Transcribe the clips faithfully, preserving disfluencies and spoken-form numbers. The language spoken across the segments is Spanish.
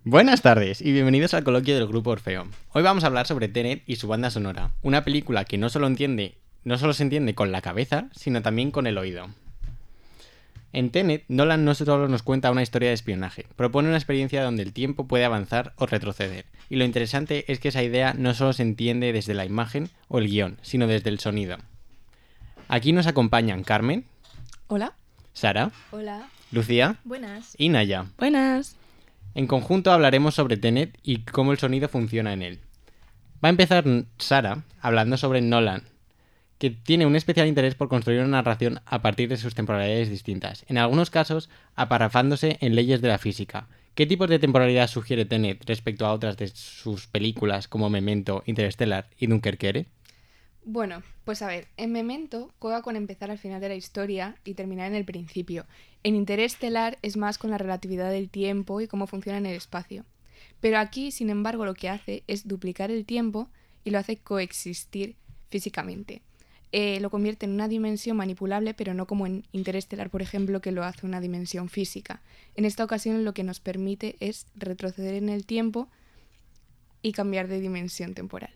Buenas tardes y bienvenidos al coloquio del Grupo Orfeo. Hoy vamos a hablar sobre Tenet y su banda sonora, una película que no solo entiende, no solo se entiende con la cabeza, sino también con el oído. En Tenet, Nolan no solo nos cuenta una historia de espionaje, propone una experiencia donde el tiempo puede avanzar o retroceder. Y lo interesante es que esa idea no solo se entiende desde la imagen o el guión, sino desde el sonido. Aquí nos acompañan Carmen. Hola. Sara. Hola. Lucía. Buenas. Y Naya. Buenas. En conjunto hablaremos sobre Tenet y cómo el sonido funciona en él. Va a empezar Sara hablando sobre Nolan, que tiene un especial interés por construir una narración a partir de sus temporalidades distintas, en algunos casos aparafándose en leyes de la física. ¿Qué tipos de temporalidad sugiere Tenet respecto a otras de sus películas como Memento, Interstellar y Dunkerque? Bueno, pues a ver, en Memento juega con empezar al final de la historia y terminar en el principio. En Interestelar es más con la relatividad del tiempo y cómo funciona en el espacio. Pero aquí, sin embargo, lo que hace es duplicar el tiempo y lo hace coexistir físicamente. Eh, lo convierte en una dimensión manipulable, pero no como en Interestelar, por ejemplo, que lo hace una dimensión física. En esta ocasión lo que nos permite es retroceder en el tiempo y cambiar de dimensión temporal.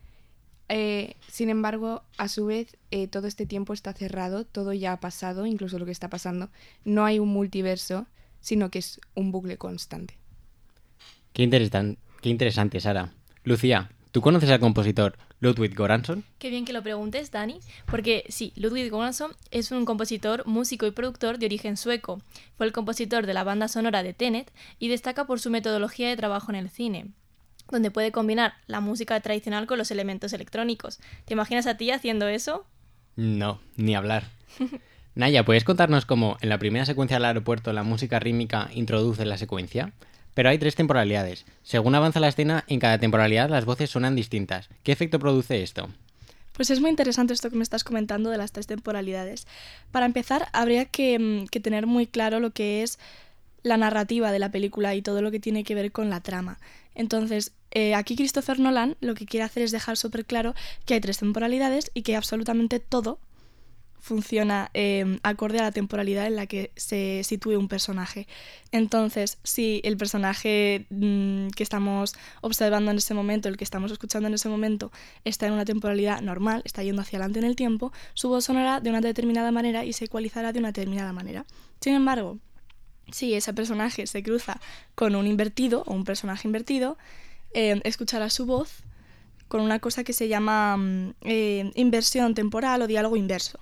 Eh, sin embargo, a su vez, eh, todo este tiempo está cerrado, todo ya ha pasado, incluso lo que está pasando. No hay un multiverso, sino que es un bucle constante. Qué, interesan- qué interesante, Sara. Lucía, ¿tú conoces al compositor Ludwig Göransson? Qué bien que lo preguntes, Dani, porque sí, Ludwig Göransson es un compositor, músico y productor de origen sueco. Fue el compositor de la banda sonora de Tenet y destaca por su metodología de trabajo en el cine, donde puede combinar la música tradicional con los elementos electrónicos. ¿Te imaginas a ti haciendo eso? No, ni hablar. Naya, ¿puedes contarnos cómo en la primera secuencia del aeropuerto la música rítmica introduce la secuencia? Pero hay tres temporalidades. Según avanza la escena, en cada temporalidad las voces suenan distintas. ¿Qué efecto produce esto? Pues es muy interesante esto que me estás comentando de las tres temporalidades. Para empezar, habría que, que tener muy claro lo que es la narrativa de la película y todo lo que tiene que ver con la trama. Entonces, eh, aquí Christopher Nolan lo que quiere hacer es dejar súper claro que hay tres temporalidades y que absolutamente todo funciona eh, acorde a la temporalidad en la que se sitúe un personaje. Entonces, si el personaje mmm, que estamos observando en ese momento, el que estamos escuchando en ese momento, está en una temporalidad normal, está yendo hacia adelante en el tiempo, su voz sonará de una determinada manera y se ecualizará de una determinada manera. Sin embargo, si ese personaje se cruza con un invertido o un personaje invertido, eh, escuchará su voz con una cosa que se llama eh, inversión temporal o diálogo inverso.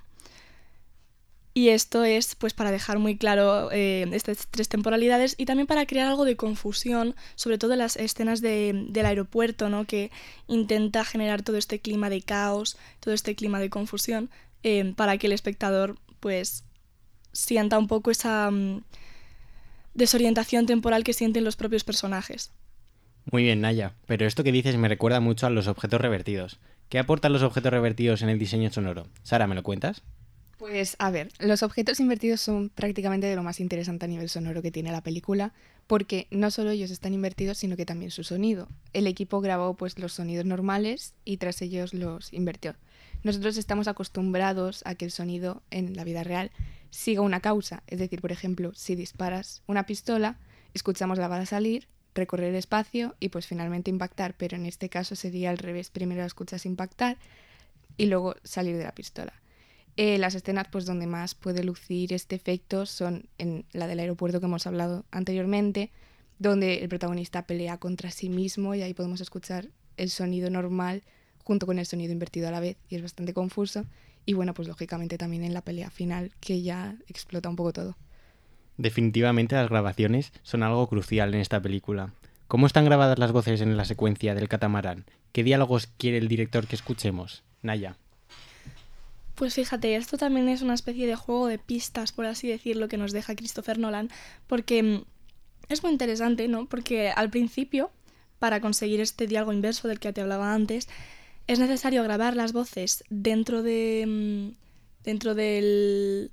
Y esto es pues para dejar muy claro eh, estas tres temporalidades y también para crear algo de confusión, sobre todo en las escenas de, del aeropuerto, ¿no? Que intenta generar todo este clima de caos, todo este clima de confusión, eh, para que el espectador pues sienta un poco esa um, desorientación temporal que sienten los propios personajes. Muy bien, Naya, pero esto que dices me recuerda mucho a los objetos revertidos. ¿Qué aportan los objetos revertidos en el diseño sonoro? Sara, ¿me lo cuentas? Pues a ver, los objetos invertidos son prácticamente de lo más interesante a nivel sonoro que tiene la película, porque no solo ellos están invertidos, sino que también su sonido. El equipo grabó pues los sonidos normales y tras ellos los invirtió. Nosotros estamos acostumbrados a que el sonido en la vida real siga una causa, es decir, por ejemplo, si disparas una pistola, escuchamos la bala salir, recorrer el espacio y pues finalmente impactar, pero en este caso sería al revés, primero la escuchas impactar y luego salir de la pistola. Eh, las escenas pues donde más puede lucir este efecto son en la del aeropuerto que hemos hablado anteriormente, donde el protagonista pelea contra sí mismo y ahí podemos escuchar el sonido normal junto con el sonido invertido a la vez y es bastante confuso. Y bueno, pues lógicamente también en la pelea final que ya explota un poco todo. Definitivamente las grabaciones son algo crucial en esta película. ¿Cómo están grabadas las voces en la secuencia del catamarán? ¿Qué diálogos quiere el director que escuchemos? Naya. Pues fíjate, esto también es una especie de juego de pistas, por así decirlo, que nos deja Christopher Nolan, porque es muy interesante, ¿no? Porque al principio, para conseguir este diálogo inverso del que te hablaba antes, es necesario grabar las voces dentro de... dentro del...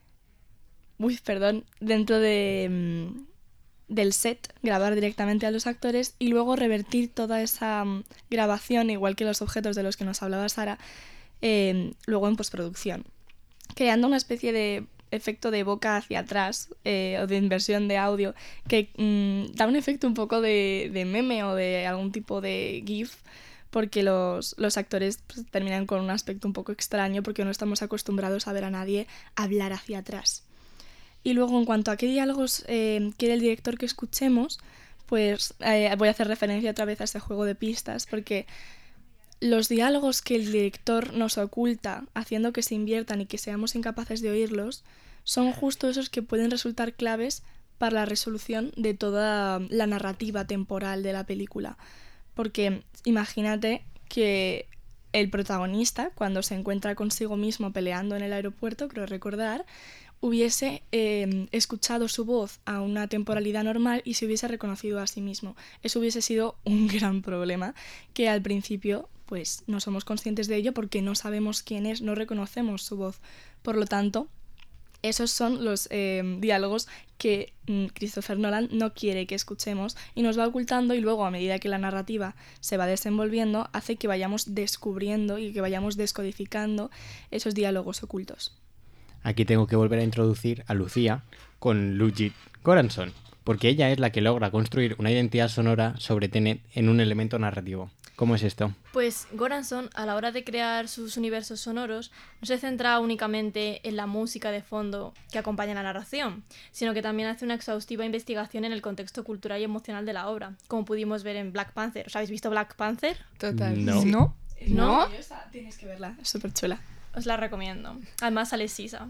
Uy, perdón, dentro de... del set, grabar directamente a los actores y luego revertir toda esa grabación, igual que los objetos de los que nos hablaba Sara, Eh, luego en postproducción, creando una especie de efecto de boca hacia atrás eh, o de inversión de audio que mmm, da un efecto un poco de, de meme o de algún tipo de GIF, porque los, los actores pues, terminan con un aspecto un poco extraño porque no estamos acostumbrados a ver a nadie hablar hacia atrás. Y luego, en cuanto a qué diálogos eh, quiere el director que escuchemos, pues eh, voy a hacer referencia otra vez a este juego de pistas, porque los diálogos que el director nos oculta, haciendo que se inviertan y que seamos incapaces de oírlos, son justo esos que pueden resultar claves para la resolución de toda la narrativa temporal de la película. Porque imagínate que el protagonista, cuando se encuentra consigo mismo peleando en el aeropuerto, creo recordar, hubiese eh, escuchado su voz a una temporalidad normal y se hubiese reconocido a sí mismo. Eso hubiese sido un gran problema, que al principio pues no somos conscientes de ello porque no sabemos quién es, no reconocemos su voz. Por lo tanto, esos son los eh, diálogos que mm, Christopher Nolan no quiere que escuchemos y nos va ocultando, y luego a medida que la narrativa se va desenvolviendo hace que vayamos descubriendo y que vayamos descodificando esos diálogos ocultos. Aquí tengo que volver a introducir a Lucía con Ludwig Göransson, porque ella es la que logra construir una identidad sonora sobre Tenet en un elemento narrativo. ¿Cómo es esto? Pues Göransson, a la hora de crear sus universos sonoros, no se centra únicamente en la música de fondo que acompaña la narración, sino que también hace una exhaustiva investigación en el contexto cultural y emocional de la obra, como pudimos ver en Black Panther. ¿Os habéis visto Black Panther? Total. No. Sí. ¿No? ¿No? Tienes que verla, es súper chula. Os la recomiendo. Además sale Sisa.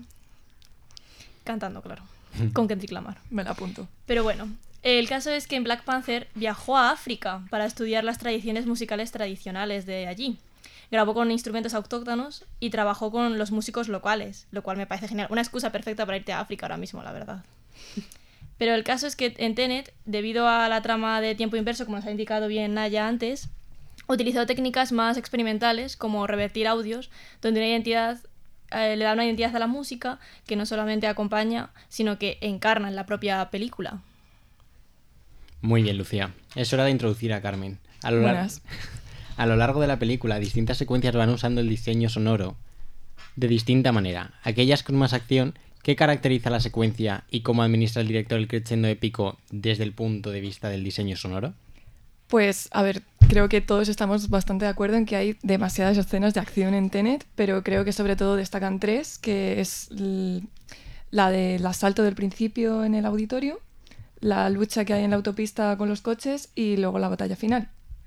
Cantando, claro. Con Kendrick Lamar. Me la apunto. Pero bueno, el caso es que en Black Panther viajó a África para estudiar las tradiciones musicales tradicionales de allí. Grabó con instrumentos autóctonos y trabajó con los músicos locales, lo cual me parece genial. Una excusa perfecta para irte a África ahora mismo, la verdad. Pero el caso es que en Tenet, debido a la trama de tiempo inverso, como nos ha indicado bien Naya antes, utilizó técnicas más experimentales, como revertir audios, donde una identidad, eh, le da una identidad a la música que no solamente acompaña, sino que encarna en la propia película. Muy bien, Lucía. Es hora de introducir a Carmen. A lo, lar- Buenas. a lo largo de la película, distintas secuencias van usando el diseño sonoro de distinta manera. Aquellas con más acción, ¿qué caracteriza la secuencia y cómo administra el director el crescendo épico desde el punto de vista del diseño sonoro? Pues, a ver, creo que todos estamos bastante de acuerdo en que hay demasiadas escenas de acción en Tenet, pero creo que sobre todo destacan tres, que es l- la del asalto del principio en el auditorio, la lucha que hay en la autopista con los coches y luego la batalla final.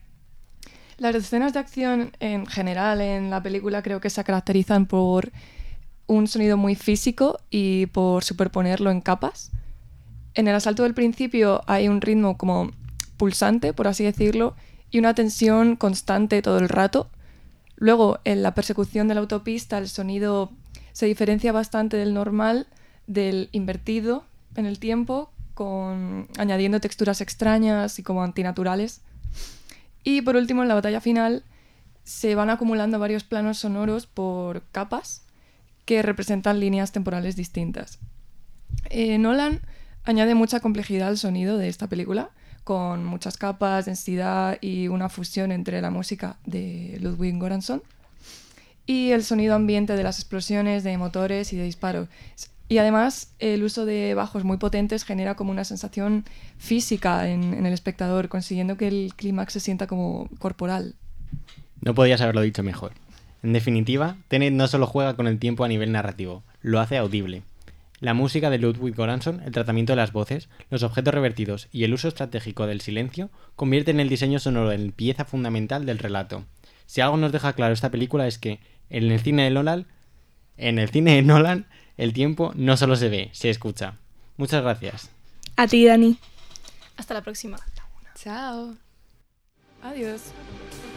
Las escenas de acción en general en la película creo que se caracterizan por un sonido muy físico y por superponerlo en capas. En el asalto del principio hay un ritmo como pulsante, por así decirlo, y una tensión constante todo el rato. Luego, en la persecución de la autopista, el sonido se diferencia bastante del normal, del invertido en el tiempo, con añadiendo texturas extrañas y como antinaturales. Y por último, en la batalla final, se van acumulando varios planos sonoros por capas que representan líneas temporales distintas. Eh, Nolan añade mucha complejidad al sonido de esta película, con muchas capas, densidad y una fusión entre la música de Ludwig Göransson y el sonido ambiente de las explosiones, de motores y de disparos. Y además el uso de bajos muy potentes genera como una sensación física en, en el espectador, consiguiendo que el clímax se sienta como corporal. No podías haberlo dicho mejor. En definitiva, Tenet no solo juega con el tiempo a nivel narrativo, lo hace audible. La música de Ludwig Göransson, el tratamiento de las voces, los objetos revertidos y el uso estratégico del silencio convierten el diseño sonoro en pieza fundamental del relato. Si algo nos deja claro esta película es que en el cine de Nolan, en el cine de Nolan, el tiempo no solo se ve, se escucha. Muchas gracias. A ti, Dani. Hasta la próxima. Chao. Adiós.